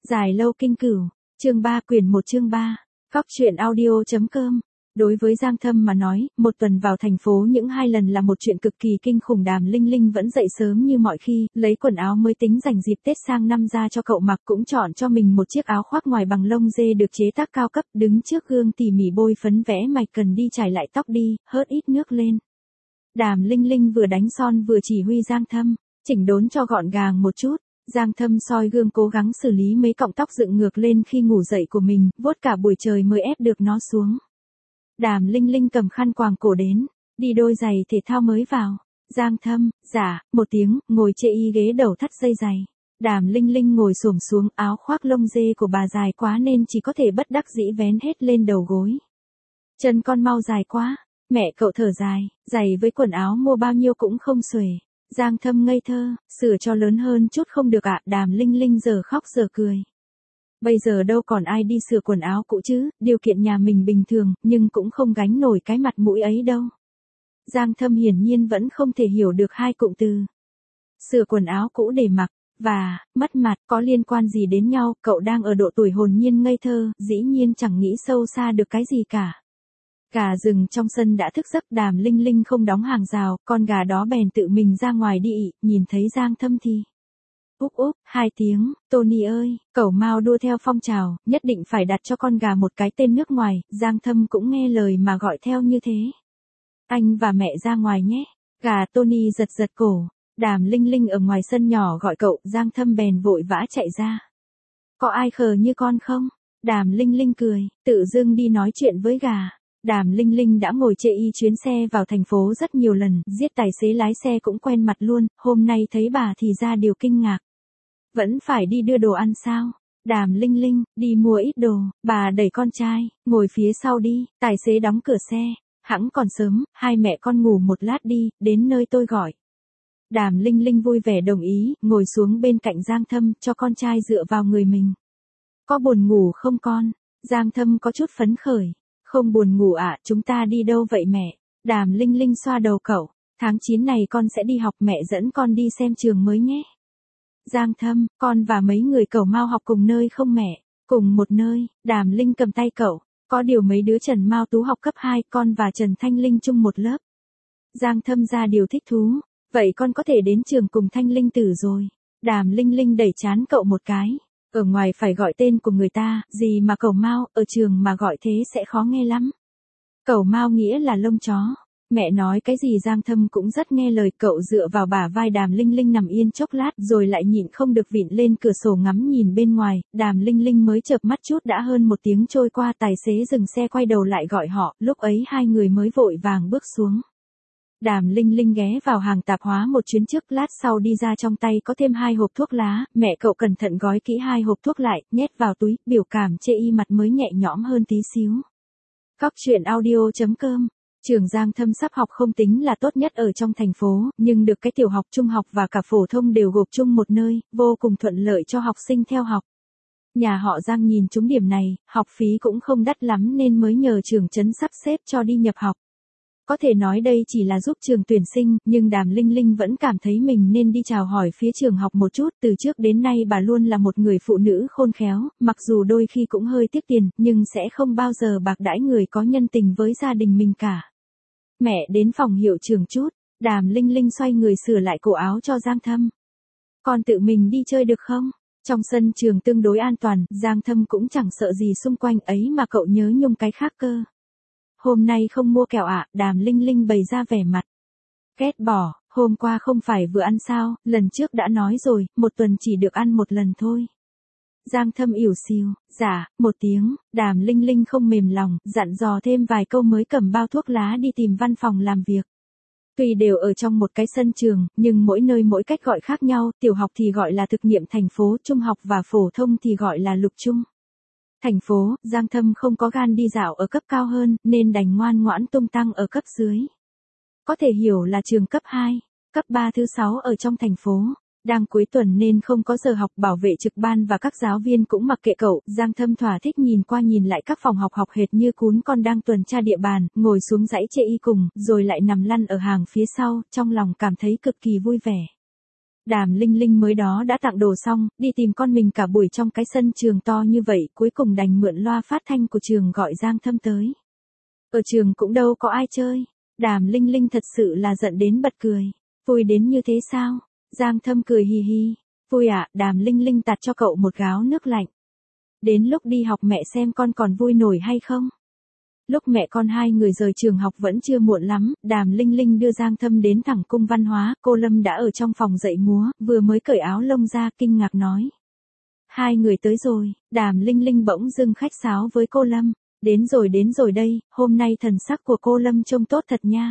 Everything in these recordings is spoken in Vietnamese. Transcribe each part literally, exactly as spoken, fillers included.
Dài lâu kinh cửu, chương ba quyển một chương ba, Cóc truyện audio.com. Đối với Giang Thâm mà nói, một tuần vào thành phố những hai lần là một chuyện cực kỳ kinh khủng. Đàm Linh Linh vẫn dậy sớm như mọi khi, lấy quần áo mới tính dành dịp Tết sang năm ra cho cậu mặc, cũng chọn cho mình một chiếc áo khoác ngoài bằng lông dê được chế tác cao cấp, đứng trước gương tỉ mỉ bôi phấn vẽ mạch cần đi trải lại tóc đi, hớt ít nước lên. Đàm Linh Linh vừa đánh son vừa chỉ huy Giang Thâm, chỉnh đốn cho gọn gàng một chút. Giang Thâm soi gương cố gắng xử lý mấy cọng tóc dựng ngược lên khi ngủ dậy của mình, vuốt cả buổi trời mới ép được nó xuống. Đàm Linh Linh cầm khăn quàng cổ đến, đi đôi giày thể thao mới vào. Giang Thâm, dạ, một tiếng, ngồi chê y ghế đầu thắt dây giày. Đàm Linh Linh ngồi xổm xuống, áo khoác lông dê của bà dài quá nên chỉ có thể bất đắc dĩ vén hết lên đầu gối. Chân con mau dài quá, mẹ cậu thở dài, giày với quần áo mua bao nhiêu cũng không xuể. Giang Thâm ngây thơ, sửa cho lớn hơn chút không được ạ. Đàm Linh Linh giờ khóc giờ cười. Bây giờ đâu còn ai đi sửa quần áo cũ chứ, điều kiện nhà mình bình thường, nhưng cũng không gánh nổi cái mặt mũi ấy đâu. Giang Thâm hiển nhiên vẫn không thể hiểu được hai cụm từ. Sửa quần áo cũ để mặc, và, mất mặt, có liên quan gì đến nhau. Cậu đang ở độ tuổi hồn nhiên ngây thơ, dĩ nhiên chẳng nghĩ sâu xa được cái gì cả. Gà rừng trong sân đã thức giấc. Đàm Linh Linh không đóng hàng rào, con gà đó bèn tự mình ra ngoài đi ị, nhìn thấy Giang Thâm thì úp úp, hai tiếng. Tony ơi, cẩu Mao đua theo phong trào, nhất định phải đặt cho con gà một cái tên nước ngoài. Giang Thâm cũng nghe lời mà gọi theo như thế. Anh và mẹ ra ngoài nhé. Gà Tony giật giật cổ. Đàm Linh Linh ở ngoài sân nhỏ gọi cậu. Giang Thâm bèn vội vã chạy ra. Có ai khờ như con không? Đàm Linh Linh cười, tự dưng đi nói chuyện với gà. Đàm Linh Linh đã ngồi chê y chuyến xe vào thành phố rất nhiều lần, giết tài xế lái xe cũng quen mặt luôn, hôm nay thấy bà thì ra điều kinh ngạc. Vẫn phải đi đưa đồ ăn sao? Đàm Linh Linh, đi mua ít đồ. Bà đẩy con trai, ngồi phía sau đi. Tài xế đóng cửa xe. Hẵng còn sớm, hai mẹ con ngủ một lát đi, đến nơi tôi gọi. Đàm Linh Linh vui vẻ đồng ý, ngồi xuống bên cạnh Giang Thâm, cho con trai dựa vào người mình. Có buồn ngủ không con? Giang Thâm có chút phấn khởi. Không buồn ngủ ạ, à, chúng ta đi đâu vậy mẹ? Đàm Linh Linh xoa đầu cậu. Tháng chín này con sẽ đi học, mẹ dẫn con đi xem trường mới nhé. Giang Thâm, con và mấy người cẩu Mao học cùng nơi không mẹ? Cùng một nơi. Đàm Linh cầm tay cậu. Có điều mấy đứa Trần Mao Tú học cấp hai, con và Trần Thanh Linh chung một lớp. Giang Thâm ra điều thích thú. Vậy con có thể đến trường cùng Thanh Linh Tử rồi. Đàm Linh Linh đẩy trán cậu một cái. Ở ngoài phải gọi tên của người ta, gì mà cẩu Mao, ở trường mà gọi thế sẽ khó nghe lắm. Cẩu Mao nghĩa là lông chó. Mẹ nói cái gì Giang Thâm cũng rất nghe lời. Cậu dựa vào bả vai Đàm Linh Linh nằm yên chốc lát rồi lại nhịn không được vịn lên cửa sổ ngắm nhìn bên ngoài. Đàm Linh Linh mới chợp mắt chút đã hơn một tiếng trôi qua. Tài xế dừng xe quay đầu lại gọi họ, lúc ấy hai người mới vội vàng bước xuống. Đàm Linh Linh ghé vào hàng tạp hóa một chuyến trước, lát sau đi ra trong tay có thêm hai hộp thuốc lá. Mẹ cậu cẩn thận gói kỹ hai hộp thuốc lại, nhét vào túi, biểu cảm chê y mặt mới nhẹ nhõm hơn tí xíu. Cóc truyện audio.com. Trường Giang Thâm sắp học không tính là tốt nhất ở trong thành phố, nhưng được cái tiểu học, trung học và cả phổ thông đều gộp chung một nơi, vô cùng thuận lợi cho học sinh theo học. Nhà họ Giang nhìn trúng điểm này, học phí cũng không đắt lắm nên mới nhờ trường trấn sắp xếp cho đi nhập học. Có thể nói đây chỉ là giúp trường tuyển sinh, nhưng Đàm Linh Linh vẫn cảm thấy mình nên đi chào hỏi phía trường học một chút. Từ trước đến nay bà luôn là một người phụ nữ khôn khéo, mặc dù đôi khi cũng hơi tiếc tiền, nhưng sẽ không bao giờ bạc đãi người có nhân tình với gia đình mình cả. Mẹ đến phòng hiệu trưởng chút. Đàm Linh Linh xoay người sửa lại cổ áo cho Giang Thâm. Con tự mình đi chơi được không? Trong sân trường tương đối an toàn, Giang Thâm cũng chẳng sợ gì xung quanh ấy mà cậu nhớ nhung cái khác cơ. Hôm nay không mua kẹo ạ, à? Đàm Linh Linh bày ra vẻ mặt ghét bỏ. Hôm qua không phải vừa ăn sao, lần trước đã nói rồi, một tuần chỉ được ăn một lần thôi. Giang Thâm ỉu xìu, dạ, một tiếng. Đàm Linh Linh không mềm lòng, dặn dò thêm vài câu mới cầm bao thuốc lá đi tìm văn phòng làm việc. Tuy đều ở trong một cái sân trường, nhưng mỗi nơi mỗi cách gọi khác nhau, tiểu học thì gọi là thực nghiệm thành phố, trung học và phổ thông thì gọi là lục trung. Thành phố, Giang Thâm không có gan đi dạo ở cấp cao hơn, nên đành ngoan ngoãn tung tăng ở cấp dưới. Có thể hiểu là trường cấp hai, cấp ba thứ sáu ở trong thành phố. Đang cuối tuần nên không có giờ học, bảo vệ trực ban và các giáo viên cũng mặc kệ cậu. Giang Thâm thỏa thích nhìn qua nhìn lại các phòng học học hệt như cún con đang tuần tra địa bàn, ngồi xuống dãy chê y cùng, rồi lại nằm lăn ở hàng phía sau, trong lòng cảm thấy cực kỳ vui vẻ. Đàm Linh Linh mới đó đã tặng đồ xong, đi tìm con mình cả buổi trong cái sân trường to như vậy, cuối cùng đành mượn loa phát thanh của trường gọi Giang Thâm tới. Ở trường cũng đâu có ai chơi. Đàm Linh Linh thật sự là giận đến bật cười. Vui đến như thế sao? Giang Thâm cười hì hì. Vui ạ, à, Đàm Linh Linh tạt cho cậu một gáo nước lạnh. Đến lúc đi học mẹ xem con còn vui nổi hay không? Lúc mẹ con hai người rời trường học vẫn chưa muộn lắm, Đàm Linh Linh đưa Giang Thâm đến thẳng cung văn hóa, cô Lâm đã ở trong phòng dạy múa, vừa mới cởi áo lông ra kinh ngạc nói. Hai người tới rồi, Đàm Linh Linh bỗng dưng khách sáo với cô Lâm. Đến rồi đến rồi đây, hôm nay thần sắc của cô Lâm trông tốt thật nha.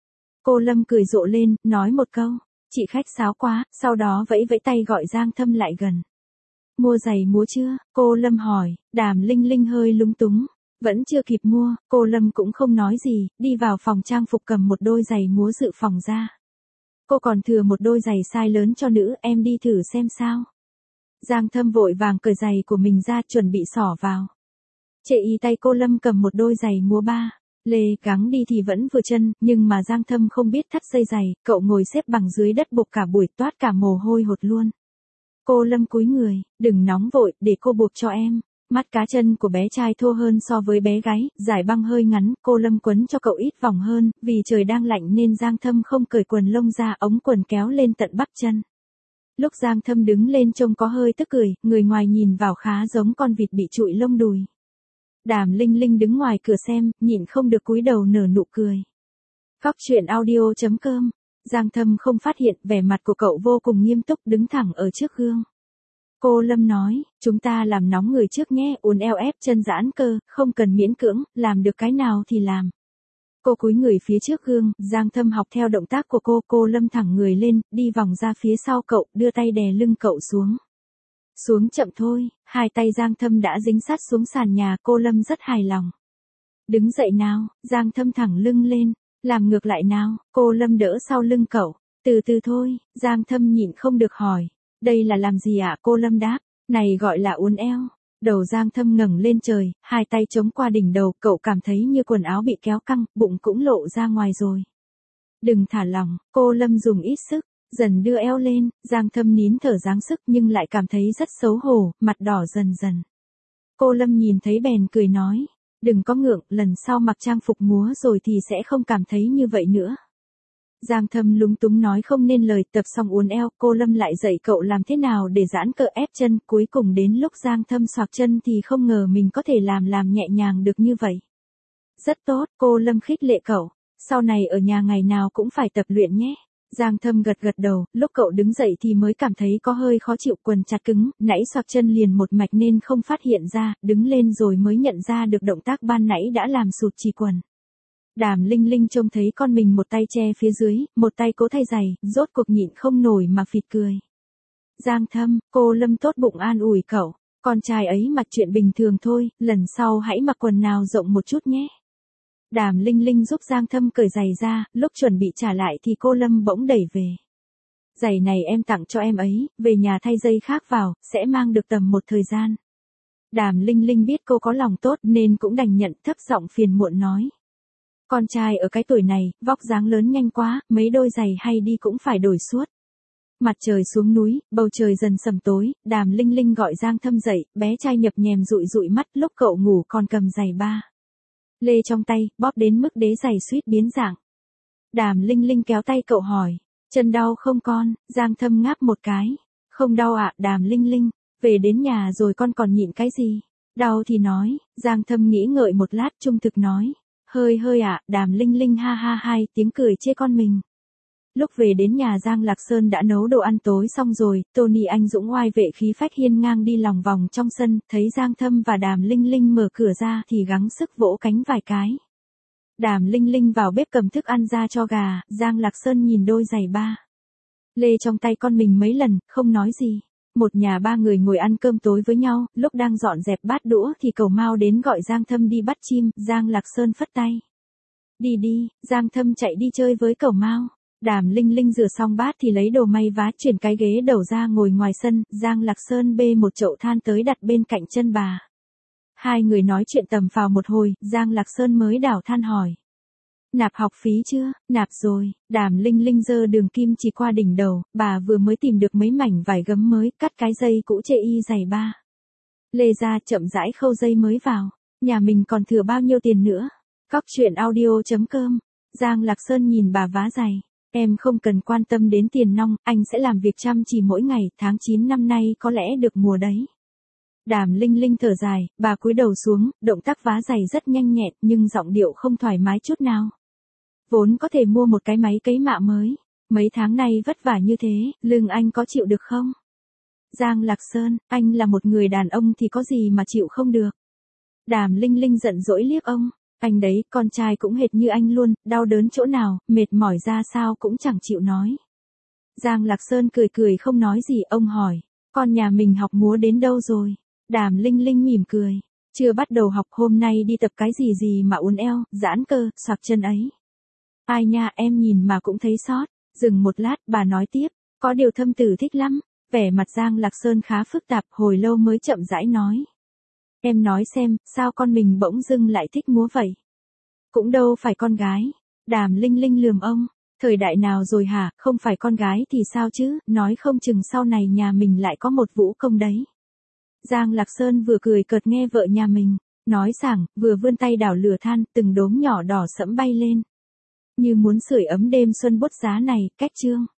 Cô Lâm cười rộ lên, nói một câu, chị khách sáo quá, sau đó vẫy vẫy tay gọi Giang Thâm lại gần. Mua giày múa chưa? Cô Lâm hỏi, Đàm Linh Linh hơi lúng túng. Vẫn chưa kịp mua, cô Lâm cũng không nói gì, đi vào phòng trang phục cầm một đôi giày múa dự phòng ra. Cô còn thừa một đôi giày size lớn cho nữ, em đi thử xem sao. Giang Thâm vội vàng cởi giày của mình ra chuẩn bị xỏ vào. Chệ y tay cô Lâm cầm một đôi giày múa ba. Lê gắng đi thì vẫn vừa chân, nhưng mà Giang Thâm không biết thắt dây giày, cậu ngồi xếp bằng dưới đất buộc cả buổi toát cả mồ hôi hột luôn. Cô Lâm cúi người, đừng nóng vội, để cô buộc cho em. Mắt cá chân của bé trai thô hơn so với bé gái, giải băng hơi ngắn, cô Lâm quấn cho cậu ít vòng hơn, vì trời đang lạnh nên Giang Thâm không cởi quần lông ra, ống quần kéo lên tận bắp chân. Lúc Giang Thâm đứng lên trông có hơi tức cười, người ngoài nhìn vào khá giống con vịt bị trụi lông đùi. Đàm Linh Linh đứng ngoài cửa xem, nhịn không được cúi đầu nở nụ cười. Cóc truyện audio chấm com. Giang Thâm không phát hiện, vẻ mặt của cậu vô cùng nghiêm túc đứng thẳng ở trước gương. Cô Lâm nói, chúng ta làm nóng người trước nhé, uốn eo ép chân giãn cơ, không cần miễn cưỡng, làm được cái nào thì làm. Cô cúi người phía trước gương, Giang Thâm học theo động tác của cô, cô Lâm thẳng người lên, đi vòng ra phía sau cậu, đưa tay đè lưng cậu xuống. Xuống chậm thôi, hai tay Giang Thâm đã dính sát xuống sàn nhà, cô Lâm rất hài lòng. Đứng dậy nào, Giang Thâm thẳng lưng lên, làm ngược lại nào, cô Lâm đỡ sau lưng cậu, từ từ thôi, Giang Thâm nhịn không được hỏi. Đây là làm gì ạ? Cô Lâm đáp, này gọi là uốn eo. Đầu Giang Thâm ngẩng lên trời, hai tay chống qua đỉnh đầu, cậu cảm thấy như quần áo bị kéo căng, bụng cũng lộ ra ngoài rồi. Đừng thả lỏng, cô Lâm dùng ít sức, dần đưa eo lên, Giang Thâm nín thở giáng sức nhưng lại cảm thấy rất xấu hổ, mặt đỏ dần dần. Cô Lâm nhìn thấy bèn cười nói, đừng có ngượng, lần sau mặc trang phục múa rồi thì sẽ không cảm thấy như vậy nữa. Giang Thâm lúng túng nói không nên lời, tập xong uốn eo, cô Lâm lại dạy cậu làm thế nào để giãn cơ ép chân, cuối cùng đến lúc Giang Thâm xoạc chân thì không ngờ mình có thể làm làm nhẹ nhàng được như vậy. Rất tốt, cô Lâm khích lệ cậu, sau này ở nhà ngày nào cũng phải tập luyện nhé. Giang Thâm gật gật đầu, lúc cậu đứng dậy thì mới cảm thấy có hơi khó chịu, quần chặt cứng, nãy xoạc chân liền một mạch nên không phát hiện ra, đứng lên rồi mới nhận ra được động tác ban nãy đã làm sụt chỉ quần. Đàm Linh Linh trông thấy con mình một tay che phía dưới, một tay cố thay giày, rốt cuộc nhịn không nổi mà phịt cười. Giang Thâm, cô Lâm tốt bụng an ủi cậu, con trai ấy mặc chuyện bình thường thôi, lần sau hãy mặc quần nào rộng một chút nhé. Đàm Linh Linh giúp Giang Thâm cởi giày ra, lúc chuẩn bị trả lại thì cô Lâm bỗng đẩy về. Giày này em tặng cho em ấy, về nhà thay giày khác vào, sẽ mang được tầm một thời gian. Đàm Linh Linh biết cô có lòng tốt nên cũng đành nhận, thấp giọng phiền muộn nói. Con trai ở cái tuổi này, vóc dáng lớn nhanh quá, mấy đôi giày hay đi cũng phải đổi suốt. Mặt trời xuống núi, bầu trời dần sầm tối, Đàm Linh Linh gọi Giang Thâm dậy, bé trai nhập nhèm dụi dụi mắt, lúc cậu ngủ còn cầm giày ba lê trong tay, bóp đến mức đế giày suýt biến dạng. Đàm Linh Linh kéo tay cậu hỏi, chân đau không con? Giang Thâm ngáp một cái, không đau ạ. Đàm Linh Linh, về đến nhà rồi con còn nhịn cái gì? Đau thì nói. Giang Thâm nghĩ ngợi một lát trung thực nói, hơi hơi ạ. Đàm Linh Linh ha ha hai tiếng cười chê con mình. Lúc về đến nhà Giang Lạc Sơn đã nấu đồ ăn tối xong rồi, Tony anh dũng oai vệ khí phách hiên ngang đi lòng vòng trong sân, thấy Giang Thâm và Đàm Linh Linh mở cửa ra thì gắng sức vỗ cánh vài cái. Đàm Linh Linh vào bếp cầm thức ăn ra cho gà, Giang Lạc Sơn nhìn đôi giày ba lê trong tay con mình mấy lần, không nói gì. Một nhà ba người ngồi ăn cơm tối với nhau, lúc đang dọn dẹp bát đũa thì Cẩu Mao đến gọi Giang Thâm đi bắt chim, Giang Lạc Sơn phất tay. Đi đi, Giang Thâm chạy đi chơi với Cẩu Mao. Đàm Linh Linh rửa xong bát thì lấy đồ may vá chuyển cái ghế đầu ra ngồi ngoài sân, Giang Lạc Sơn bê một chậu than tới đặt bên cạnh chân bà. Hai người nói chuyện tầm phào một hồi, Giang Lạc Sơn mới đảo than hỏi. Nạp học phí chưa? Nạp rồi. Đàm Linh Linh giơ đường kim chỉ qua đỉnh đầu, bà vừa mới tìm được mấy mảnh vải gấm mới, cắt cái dây cũ chê y dày ba lê ra, chậm rãi khâu dây mới vào. Nhà mình còn thừa bao nhiêu tiền nữa? Cóc truyện audio chấm com. Giang Lạc Sơn nhìn bà vá giày. Em không cần quan tâm đến tiền nong, anh sẽ làm việc chăm chỉ mỗi ngày, tháng chín năm nay có lẽ được mùa đấy. Đàm Linh Linh thở dài, bà cúi đầu xuống, động tác vá giày rất nhanh nhẹn, nhưng giọng điệu không thoải mái chút nào. Vốn có thể mua một cái máy cấy mạ mới. Mấy tháng nay vất vả như thế, lương anh có chịu được không? Giang Lạc Sơn, anh là một người đàn ông thì có gì mà chịu không được. Đàm Linh Linh giận dỗi liếc ông. Anh đấy, con trai cũng hệt như anh luôn, đau đớn chỗ nào, mệt mỏi ra sao cũng chẳng chịu nói. Giang Lạc Sơn cười cười không nói gì, ông hỏi. Con nhà mình học múa đến đâu rồi? Đàm Linh Linh mỉm cười. Chưa bắt đầu học, hôm nay đi tập cái gì gì mà uốn eo, giãn cơ, xoạc chân ấy. Ai nha, em nhìn mà cũng thấy xót. Dừng một lát, bà nói tiếp. Có điều thâm tử thích lắm. Vẻ mặt Giang Lạc Sơn khá phức tạp, hồi lâu mới chậm rãi nói. Em nói xem, sao con mình bỗng dưng lại thích múa vậy? Cũng đâu phải con gái. Đàm Linh Linh lườm ông. Thời đại nào rồi hả, không phải con gái thì sao chứ, nói không chừng sau này nhà mình lại có một vũ công đấy. Giang Lạc Sơn vừa cười cợt nghe vợ nhà mình, nói sảng, vừa vươn tay đảo lửa than, từng đốm nhỏ đỏ sẫm bay lên. Như muốn sưởi ấm đêm xuân bút giá này, cách chương.